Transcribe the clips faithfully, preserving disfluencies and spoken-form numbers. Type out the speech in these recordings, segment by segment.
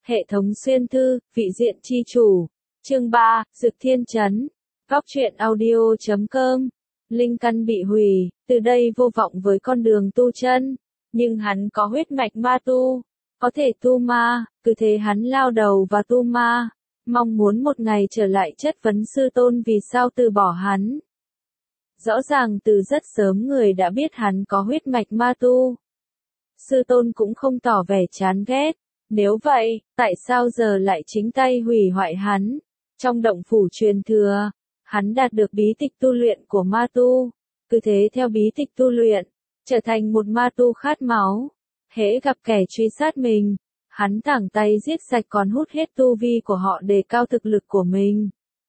Hệ thống xuyên thư, vị diện chi chủ. Chương ba, Dực Thiên Trấn. Góc truyện audio chấm com. Linh căn bị hủy, từ đây vô vọng với con đường tu chân. Nhưng hắn có huyết mạch ma tu, có thể tu ma, cứ thế hắn lao đầu vào tu ma. Mong muốn một ngày trở lại chất vấn sư tôn vì sao từ bỏ hắn. Rõ ràng từ rất sớm người đã biết hắn có huyết mạch ma tu. Sư tôn cũng không tỏ vẻ chán ghét. Nếu vậy, tại sao giờ lại chính tay hủy hoại hắn? Trong động phủ truyền thừa, hắn đạt được bí tịch tu luyện của ma tu. Cứ thế theo bí tịch tu luyện, trở thành một ma tu khát máu. Hễ gặp kẻ truy sát mình, hắn thẳng tay giết sạch còn hút hết tu vi của họ để cao thực lực của mình.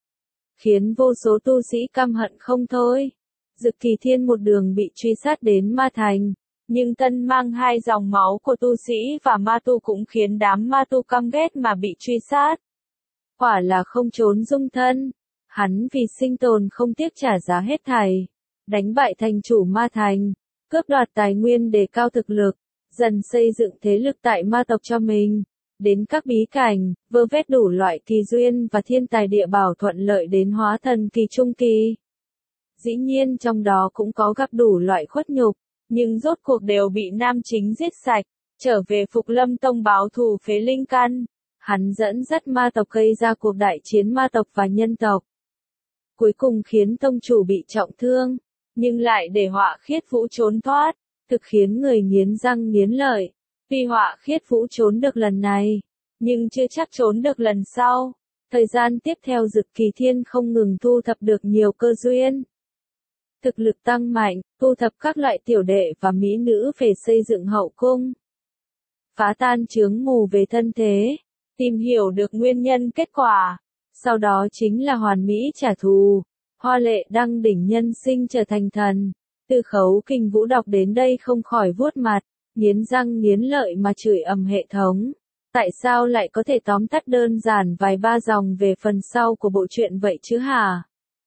Khiến vô số tu sĩ căm hận không thôi. Dực Kỳ Thiên một đường bị truy sát đến ma thành. Nhưng tân mang hai dòng máu của tu sĩ và ma tu cũng khiến đám ma tu căm ghét mà bị truy sát. Quả là không trốn dung thân. Hắn vì sinh tồn không tiếc trả giá hết thảy. Đánh bại thành chủ ma thành. Cướp đoạt tài nguyên để cao thực lực. Dần xây dựng thế lực tại ma tộc cho mình. Đến các bí cảnh, vơ vét đủ loại kỳ duyên và thiên tài địa bảo thuận lợi đến hóa thần kỳ trung kỳ. Dĩ nhiên trong đó cũng có gặp đủ loại khuất nhục. Nhưng rốt cuộc đều bị nam chính giết sạch, trở về Phục Lâm Tông báo thù phế linh căn. Hắn dẫn dắt ma tộc gây ra cuộc đại chiến ma tộc và nhân tộc. Cuối cùng khiến tông chủ bị trọng thương, nhưng lại để Họa Khiết Vũ trốn thoát, thực khiến người nghiến răng nghiến lợi. Tuy Họa Khiết Vũ trốn được lần này, nhưng chưa chắc trốn được lần sau. Thời gian tiếp theo Dực Kỳ Thiên không ngừng thu thập được nhiều cơ duyên. Thực lực tăng mạnh, thu thập các loại tiểu đệ và mỹ nữ về xây dựng hậu cung. Phá tan chướng mù về thân thế, tìm hiểu được nguyên nhân kết quả. Sau đó chính là hoàn mỹ trả thù. Hoa Lệ đăng đỉnh nhân sinh trở thành thần. Tư Khấu Kình Vũ đọc đến đây không khỏi vuốt mặt, nghiến răng nghiến lợi mà chửi ầm hệ thống. Tại sao lại có thể tóm tắt đơn giản vài ba dòng về phần sau của bộ truyện vậy chứ hả?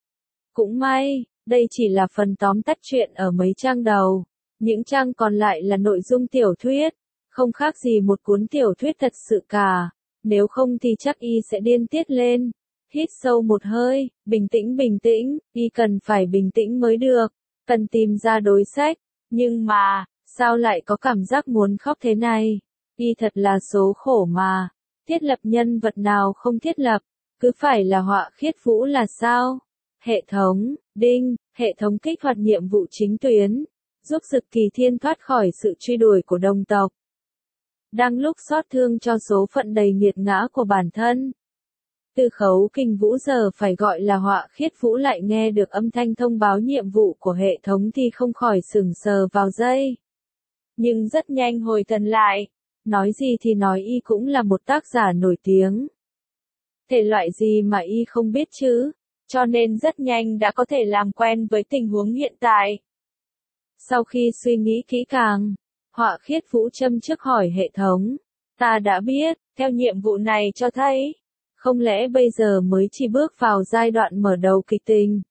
Cũng may. Đây chỉ là phần tóm tắt chuyện ở mấy trang đầu. Những trang còn lại là nội dung tiểu thuyết. Không khác gì một cuốn tiểu thuyết thật sự cả. Nếu không thì chắc y sẽ điên tiết lên. Hít sâu một hơi, bình tĩnh bình tĩnh, y cần phải bình tĩnh mới được. Cần tìm ra đối sách. Nhưng mà, sao lại có cảm giác muốn khóc thế này? Y thật là số khổ mà. Thiết lập nhân vật nào không thiết lập, cứ phải là Họa Khiết Vũ là sao? Hệ thống, đinh, hệ thống kích hoạt nhiệm vụ chính tuyến, giúp Dực Kỳ Thiên thoát khỏi sự truy đuổi của đồng tộc. Đang lúc xót thương cho số phận đầy nghiệt ngã của bản thân. Tư Khấu Kình Vũ giờ phải gọi là Họa Khiết Vũ lại nghe được âm thanh thông báo nhiệm vụ của hệ thống thì không khỏi sửng sờ vào giây. Nhưng rất nhanh hồi thần lại, nói gì thì nói y cũng là một tác giả nổi tiếng. Thể loại gì mà y không biết chứ? Cho nên rất nhanh đã có thể làm quen với tình huống hiện tại. Sau khi suy nghĩ kỹ càng, Họa Khiết Vũ châm trước hỏi hệ thống. Ta đã biết, theo nhiệm vụ này cho thấy, không lẽ bây giờ mới chỉ bước vào giai đoạn mở đầu kịch tình?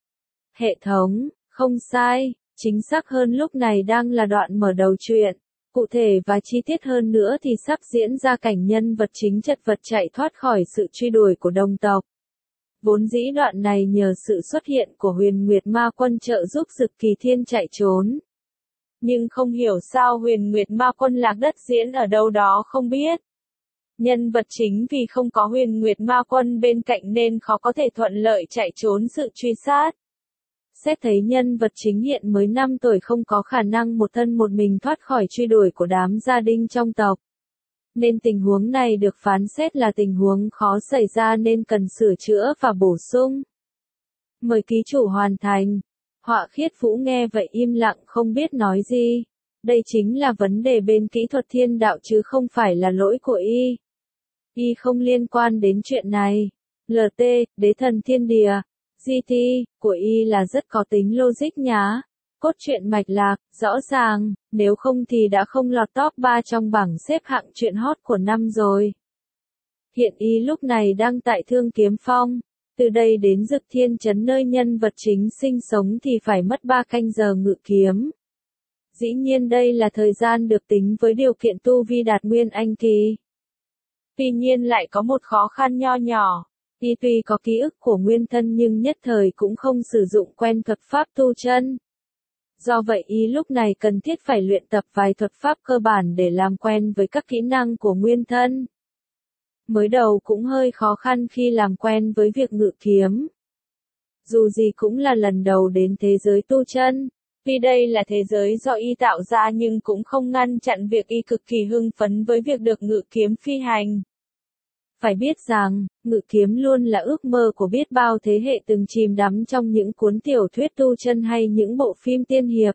Hệ thống, không sai, chính xác hơn lúc này đang là đoạn mở đầu truyện. Cụ thể và chi tiết hơn nữa thì sắp diễn ra cảnh nhân vật chính chật vật chạy thoát khỏi sự truy đuổi của đồng tộc. Vốn dĩ đoạn này nhờ sự xuất hiện của Huyền Nguyệt Ma Quân trợ giúp Dực Kỳ Thiên chạy trốn. Nhưng không hiểu sao Huyền Nguyệt Ma Quân lạc đất diễn ở đâu đó không biết. Nhân vật chính vì không có Huyền Nguyệt Ma Quân bên cạnh nên khó có thể thuận lợi chạy trốn sự truy sát. Xét thấy nhân vật chính hiện mới năm tuổi không có khả năng một thân một mình thoát khỏi truy đuổi của đám gia đình trong tộc. Nên tình huống này được phán xét là tình huống khó xảy ra nên cần sửa chữa và bổ sung. Mời ký chủ hoàn thành. Họa Khiết Vũ nghe vậy im lặng không biết nói gì. Đây chính là vấn đề bên kỹ thuật thiên đạo chứ không phải là lỗi của y. Y không liên quan đến chuyện này. lờ tê, Đế Thần Thiên Địa, giê tê, của y là rất có tính logic nhá. Cốt truyện mạch lạc, rõ ràng, nếu không thì đã không lọt top ba trong bảng xếp hạng truyện hot của năm rồi. Hiện y lúc này đang tại Thương Kiếm Phong, từ đây đến Dực Thiên Trấn nơi nhân vật chính sinh sống thì phải mất ba canh giờ ngự kiếm. Dĩ nhiên đây là thời gian được tính với điều kiện tu vi đạt nguyên anh kỳ. Tuy nhiên lại có một khó khăn nho nhỏ. Y tuy có ký ức của nguyên thân nhưng nhất thời cũng không sử dụng quen thuật pháp tu chân. Do vậy Y lúc này cần thiết phải luyện tập vài thuật pháp cơ bản để làm quen với các kỹ năng của nguyên thân. Mới đầu cũng hơi khó khăn khi làm quen với việc ngự kiếm. Dù gì cũng là lần đầu đến thế giới tu chân. Tuy đây là thế giới do Y tạo ra nhưng cũng không ngăn chặn việc Y cực kỳ hưng phấn với việc được ngự kiếm phi hành. Phải biết rằng, ngự kiếm luôn là ước mơ của biết bao thế hệ từng chìm đắm trong những cuốn tiểu thuyết tu chân hay những bộ phim tiên hiệp.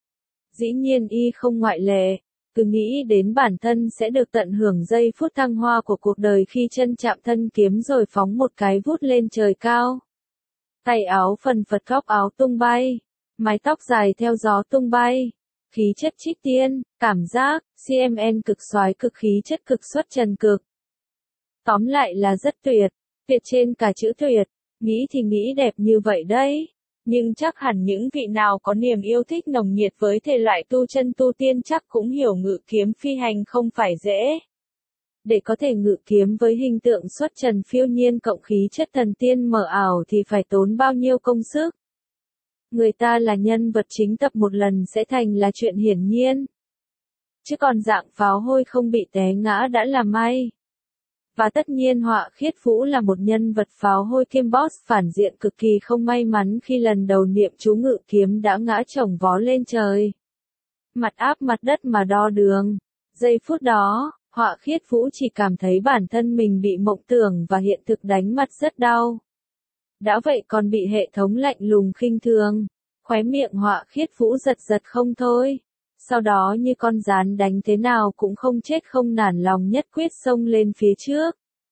Dĩ nhiên Y không ngoại lệ, cứ nghĩ đến bản thân sẽ được tận hưởng giây phút thăng hoa của cuộc đời khi chân chạm thân kiếm rồi phóng một cái vút lên trời cao. Tay áo phần phật góc áo tung bay, mái tóc dài theo gió tung bay, khí chất trích tiên, cảm giác, xê em en cực soái cực khí chất cực xuất trần cực. Tóm lại là rất tuyệt, tuyệt trên cả chữ tuyệt, nghĩ thì nghĩ đẹp như vậy đấy. Nhưng chắc hẳn những vị nào có niềm yêu thích nồng nhiệt với thể loại tu chân tu tiên chắc cũng hiểu ngự kiếm phi hành không phải dễ. Để có thể ngự kiếm với hình tượng xuất trần phiêu nhiên cộng khí chất thần tiên mờ ảo thì phải tốn bao nhiêu công sức. Người ta là nhân vật chính tập một lần sẽ thành là chuyện hiển nhiên. Chứ còn dạng pháo hôi không bị té ngã đã là may. Và tất nhiên Họa Khiết Vũ là một nhân vật pháo hôi kiêm boss phản diện cực kỳ không may mắn khi lần đầu niệm chú ngự kiếm đã ngã chồng vó lên trời. Mặt áp mặt đất mà đo đường. Giây phút đó, Họa Khiết Vũ chỉ cảm thấy bản thân mình bị mộng tưởng và hiện thực đánh mặt rất đau. Đã vậy còn bị hệ thống lạnh lùng khinh thường. Khóe miệng Họa Khiết Vũ giật giật không thôi. Sau đó như con gián đánh thế nào cũng không chết không nản lòng nhất quyết xông lên phía trước.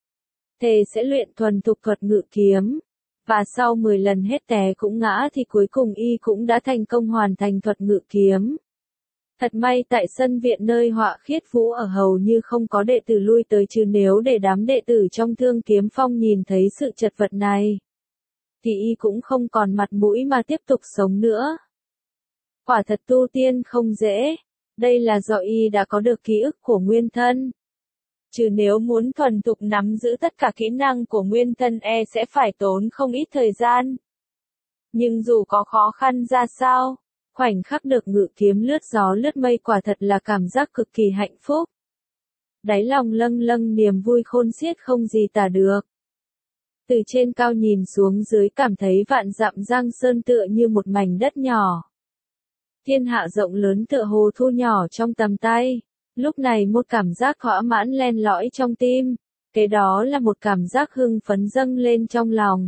Thề sẽ luyện thuần thục thuật ngự kiếm. Và sau mười lần hết té cũng ngã thì cuối cùng Y cũng đã thành công hoàn thành thuật ngự kiếm. Thật may tại sân viện nơi Họa Khiết Vũ ở hầu như không có đệ tử lui tới chứ nếu để đám đệ tử trong Thương Kiếm Phong nhìn thấy sự chật vật này. Thì Y cũng không còn mặt mũi mà tiếp tục sống nữa. Quả thật tu tiên không dễ, đây là do Y đã có được ký ức của nguyên thân. Chứ nếu muốn thuần thục nắm giữ tất cả kỹ năng của nguyên thân e sẽ phải tốn không ít thời gian. Nhưng dù có khó khăn ra sao, khoảnh khắc được ngự kiếm lướt gió lướt mây quả thật là cảm giác cực kỳ hạnh phúc. Đáy lòng lâng lâng niềm vui khôn xiết không gì tả được. Từ trên cao nhìn xuống dưới cảm thấy vạn dặm Giang Sơn tựa như một mảnh đất nhỏ. Thiên hạ rộng lớn tựa hồ thu nhỏ trong tầm tay. Lúc này một cảm giác thỏa mãn len lỏi trong tim. Kế đó là một cảm giác hưng phấn dâng lên trong lòng.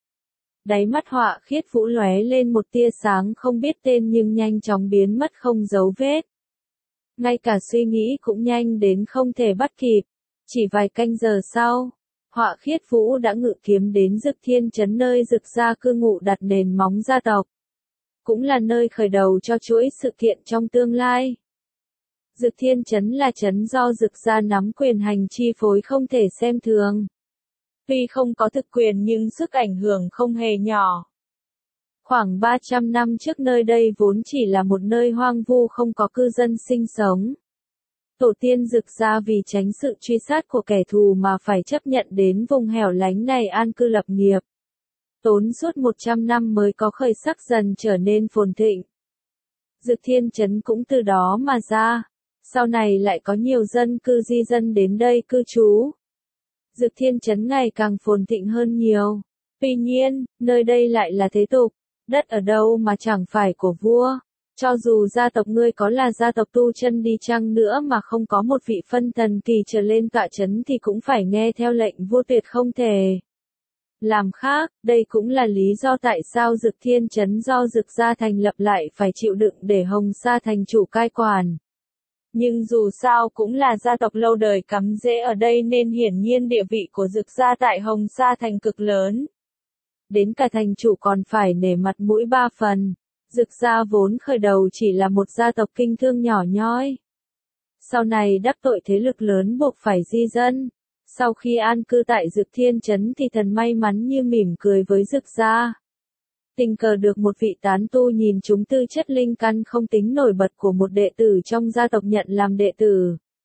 Đáy mắt Họa Khiết Vũ lóe lên một tia sáng không biết tên nhưng nhanh chóng biến mất không dấu vết. Ngay cả suy nghĩ cũng nhanh đến không thể bắt kịp. Chỉ vài canh giờ sau, Họa Khiết Vũ đã ngự kiếm đến Dực Thiên Trấn nơi Dực gia cư ngụ đặt nền móng gia tộc. Cũng là nơi khởi đầu cho chuỗi sự kiện trong tương lai. Dực Thiên Trấn là trấn do Dực gia nắm quyền hành chi phối không thể xem thường. Tuy không có thực quyền nhưng sức ảnh hưởng không hề nhỏ. Khoảng ba trăm năm trước nơi đây vốn chỉ là một nơi hoang vu không có cư dân sinh sống. Tổ tiên Dực gia vì tránh sự truy sát của kẻ thù mà phải chấp nhận đến vùng hẻo lánh này an cư lập nghiệp. Tốn suốt một trăm năm mới có khởi sắc dần trở nên phồn thịnh. Dực Thiên Trấn cũng từ đó mà ra. Sau này lại có nhiều dân cư di dân đến đây cư trú. Dực Thiên Trấn ngày càng phồn thịnh hơn nhiều. Tuy nhiên, nơi đây lại là thế tục. Đất ở đâu mà chẳng phải của vua. Cho dù gia tộc ngươi có là gia tộc tu chân đi chăng nữa mà không có một vị phân thần kỳ trở lên tọa trấn thì cũng phải nghe theo lệnh vua tuyệt không thể làm khác. Đây cũng là lý do tại sao Dực Thiên Trấn do Dực gia thành lập lại phải chịu đựng để Hồng Sa thành chủ cai quản. Nhưng dù sao cũng là gia tộc lâu đời cắm rễ ở đây nên hiển nhiên địa vị của Dực gia tại Hồng Sa thành cực lớn. Đến cả thành chủ còn phải nể mặt mũi ba phần. Dực gia vốn khởi đầu chỉ là một gia tộc kinh thương nhỏ nhoi. Sau này đắc tội thế lực lớn buộc phải di dân. Sau khi an cư tại Dực Thiên Trấn thì thần may mắn như mỉm cười với Dực gia. Tình cờ được một vị tán tu nhìn chúng tư chất linh căn không tính nổi bật của một đệ tử trong gia tộc nhận làm đệ tử.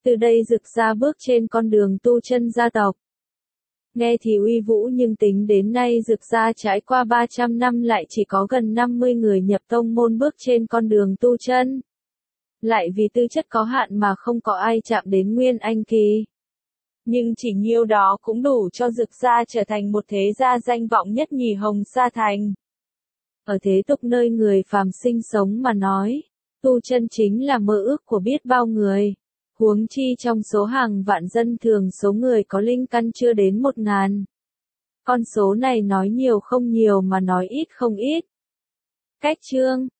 Từ đây Dực gia bước trên con đường tu chân gia tộc. Nghe thì uy vũ nhưng tính đến nay Dực gia trải qua ba trăm năm lại chỉ có gần năm mươi người nhập tông môn bước trên con đường tu chân. Lại vì tư chất có hạn mà không có ai chạm đến Nguyên Anh kỳ. Nhưng chỉ nhiêu đó cũng đủ cho Dực gia trở thành một thế gia danh vọng nhất nhì Hồng Sa Thành. Ở thế tục nơi người phàm sinh sống mà nói, tu chân chính là mơ ước của biết bao người. Huống chi trong số hàng vạn dân thường số người có linh căn chưa đến một ngàn. Con số này nói nhiều không nhiều mà nói ít không ít. Cách chương